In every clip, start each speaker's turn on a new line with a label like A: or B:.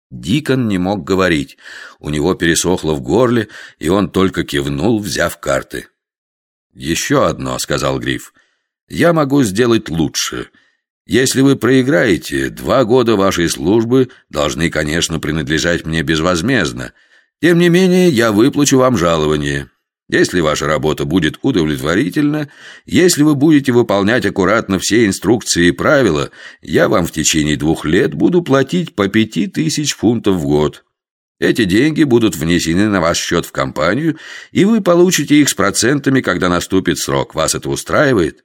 A: Дикон не мог говорить. У него пересохло в горле, и он только кивнул, взяв карты. «Еще одно», — сказал Гриф. «Я могу сделать лучше. Если вы проиграете, 2 года вашей службы должны, конечно, принадлежать мне безвозмездно. Тем не менее, я выплачу вам жалование. Если ваша работа будет удовлетворительна, если вы будете выполнять аккуратно все инструкции и правила, я вам в течение 2 лет буду платить по 5000 фунтов в год. Эти деньги будут внесены на ваш счет в компанию, и вы получите их с процентами, когда наступит срок. Вас это устраивает?»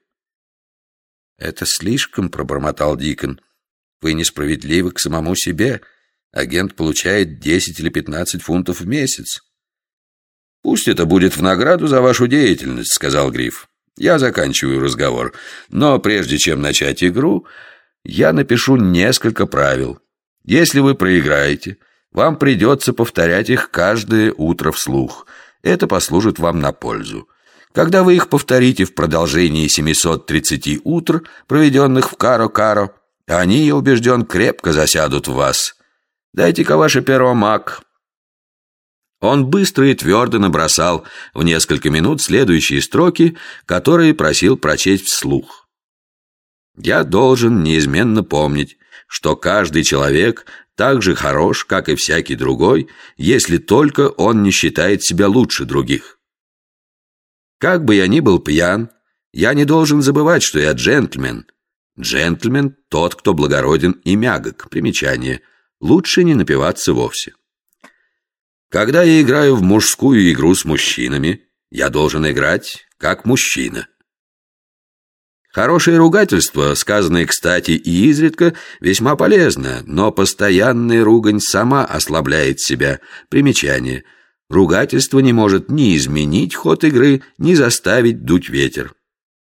A: «Это слишком», — пробормотал Дикон. «Вы несправедливы к самому себе. Агент получает 10 или 15 фунтов в месяц». «Пусть это будет в награду за вашу деятельность», — сказал Гриф. «Я заканчиваю разговор. Но прежде чем начать игру, я напишу несколько правил. Если вы проиграете, вам придется повторять их каждое утро вслух. Это послужит вам на пользу. Когда вы их повторите в продолжении 730 утр, проведенных в Каро-Каро, они, я убежден, крепко засядут в вас. Дайте-ка ваше перо, Мак». Он быстро и твердо набросал в несколько минут следующие строки, которые просил прочесть вслух. «Я должен неизменно помнить, что каждый человек так же хорош, как и всякий другой, если только он не считает себя лучше других. Как бы я ни был пьян, я не должен забывать, что я джентльмен. Джентльмен – тот, кто благороден и мягок. Примечание. Лучше не напиваться вовсе. Когда я играю в мужскую игру с мужчинами, я должен играть как мужчина. Хорошее ругательство, сказанное кстати и изредка, весьма полезно, но постоянная ругань сама ослабляет себя. Примечание. Ругательство не может ни изменить ход игры, ни заставить дуть ветер.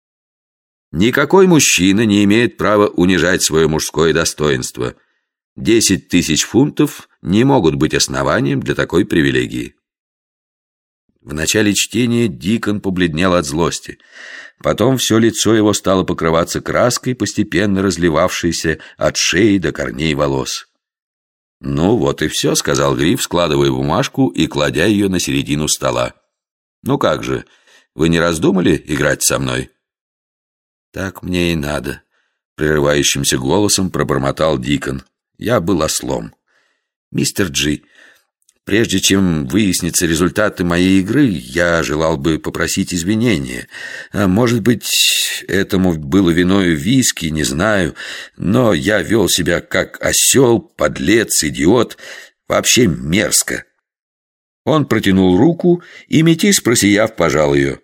A: Никакой мужчина не имеет права унижать свое мужское достоинство. 10 000 фунтов не могут быть основанием для такой привилегии. В начале чтения Дикон побледнел от злости. Потом все лицо его стало покрываться краской, постепенно разливавшейся от шеи до корней волос. «Ну вот и все», — сказал Гриф, складывая бумажку и кладя ее на середину стола. «Ну как же, вы не раздумали играть со мной?» «Так мне и надо», — прерывающимся голосом пробормотал Дикон. «Я был ослом. Мистер Джи, прежде чем выяснятся результаты моей игры, я желал бы попросить извинения. Может быть, этому было виною виски, не знаю, но я вел себя как осел, подлец, идиот, вообще мерзко». Он протянул руку, и метис, просияв, пожал ее.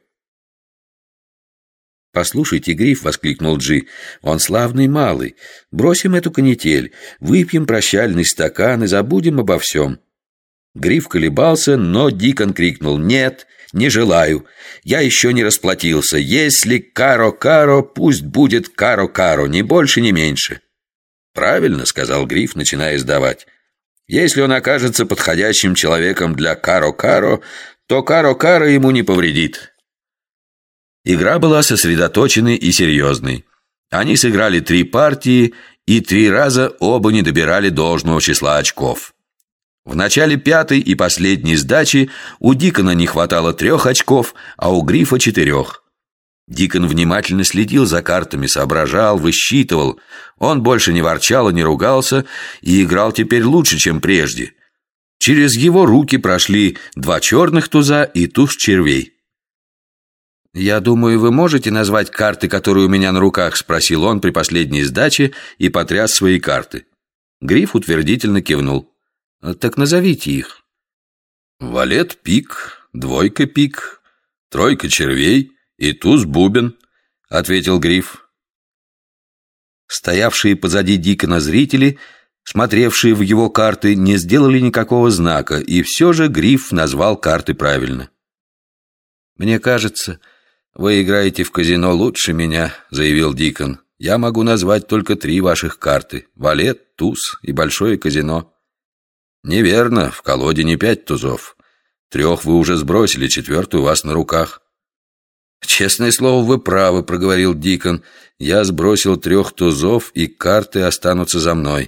A: «Послушайте, Гриф», — воскликнул Джи, — «он славный малый. Бросим эту канитель, выпьем прощальный стакан и забудем обо всем». Гриф колебался, но Дикон крикнул: «Нет, не желаю. Я еще не расплатился. Если Каро-Каро, пусть будет Каро-Каро, ни больше, ни меньше». «Правильно», — сказал Гриф, начиная сдавать. «Если он окажется подходящим человеком для Каро-Каро, то Каро-Каро ему не повредит». Игра была сосредоточенной и серьезной. Они сыграли 3 партии, и 3 раза оба не добирали должного числа очков. В начале 5-й и последней сдачи у Дикона не хватало 3 очков, а у Грифа 4. Дикон внимательно следил за картами, соображал, высчитывал. Он больше не ворчал и не ругался, и играл теперь лучше, чем прежде. Через его руки прошли 2 черных туза и туз червей. «Я думаю, вы можете назвать карты, которые у меня на руках?» — спросил он при последней сдаче и потряс свои карты. Гриф утвердительно кивнул. «Так назовите их». «Валет пик, 2 пик, 3 червей и туз бубен», — ответил Гриф. Стоявшие позади Дикона зрители, смотревшие в его карты, не сделали никакого знака, и все же Гриф назвал карты правильно. «Мне кажется, вы играете в казино лучше меня», — заявил Дикон. «Я могу назвать только 3 ваших карты: валет, туз и большое казино». «Неверно, в колоде не 5 тузов. 3 вы уже сбросили, 4 у вас на руках». «Честное слово, вы правы», — проговорил Дикон. «Я сбросил 3 тузов, и карты останутся за мной.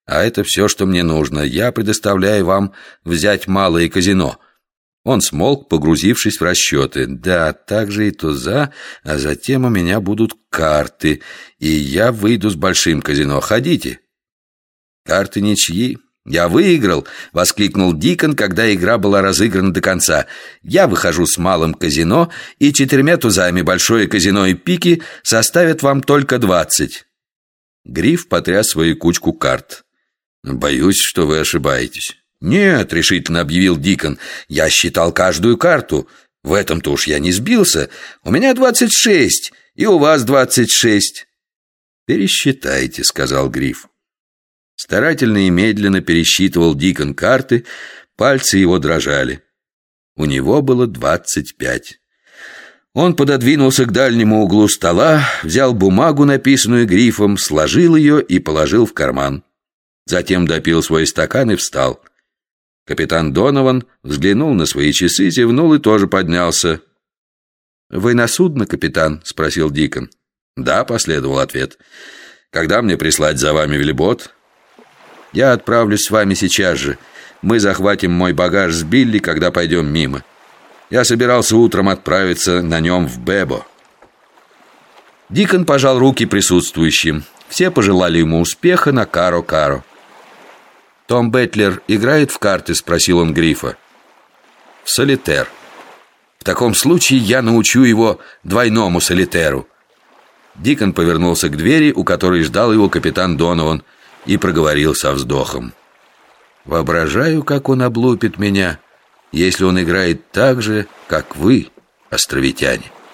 A: А это все, что мне нужно. Я предоставляю вам взять малое казино». Он смолк, погрузившись в расчеты. «Да, также и туза, а затем у меня будут карты, и я выйду с большим казино. Ходите». «Карты ничьи. Я выиграл!» — воскликнул Дикон, когда игра была разыграна до конца. «Я выхожу с малым казино, и 4 тузами большое казино и пики составят вам только 20. Гриф потряс свою кучку карт. «Боюсь, что вы ошибаетесь». «Нет», — решительно объявил Дикон, — «я считал каждую карту. В этом-то уж я не сбился. У меня 26, и у вас 26». «Пересчитайте», — сказал Гриф. Старательно и медленно пересчитывал Дикон карты, пальцы его дрожали. У него было 25. Он пододвинулся к дальнему углу стола, взял бумагу, написанную Грифом, сложил ее и положил в карман. Затем допил свой стакан и встал. Капитан Донован взглянул на свои часы, зевнул и тоже поднялся. «Вы на судно, капитан?» — спросил Дикон. «Да», — последовал ответ. «Когда мне прислать за вами велибот?» «Я отправлюсь с вами сейчас же. Мы захватим мой багаж с Билли, когда пойдем мимо. Я собирался утром отправиться на нем в Бебо». Дикон пожал руки присутствующим. Все пожелали ему успеха на Каро-Каро. «Том Бэтлер играет в карты?» — спросил он Грифа. «В солитер. В таком случае я научу его двойному солитеру». Дикон повернулся к двери, у которой ждал его капитан Донован, и проговорил со вздохом: «Воображаю, как он облупит меня, если он играет так же, как вы, островитяне».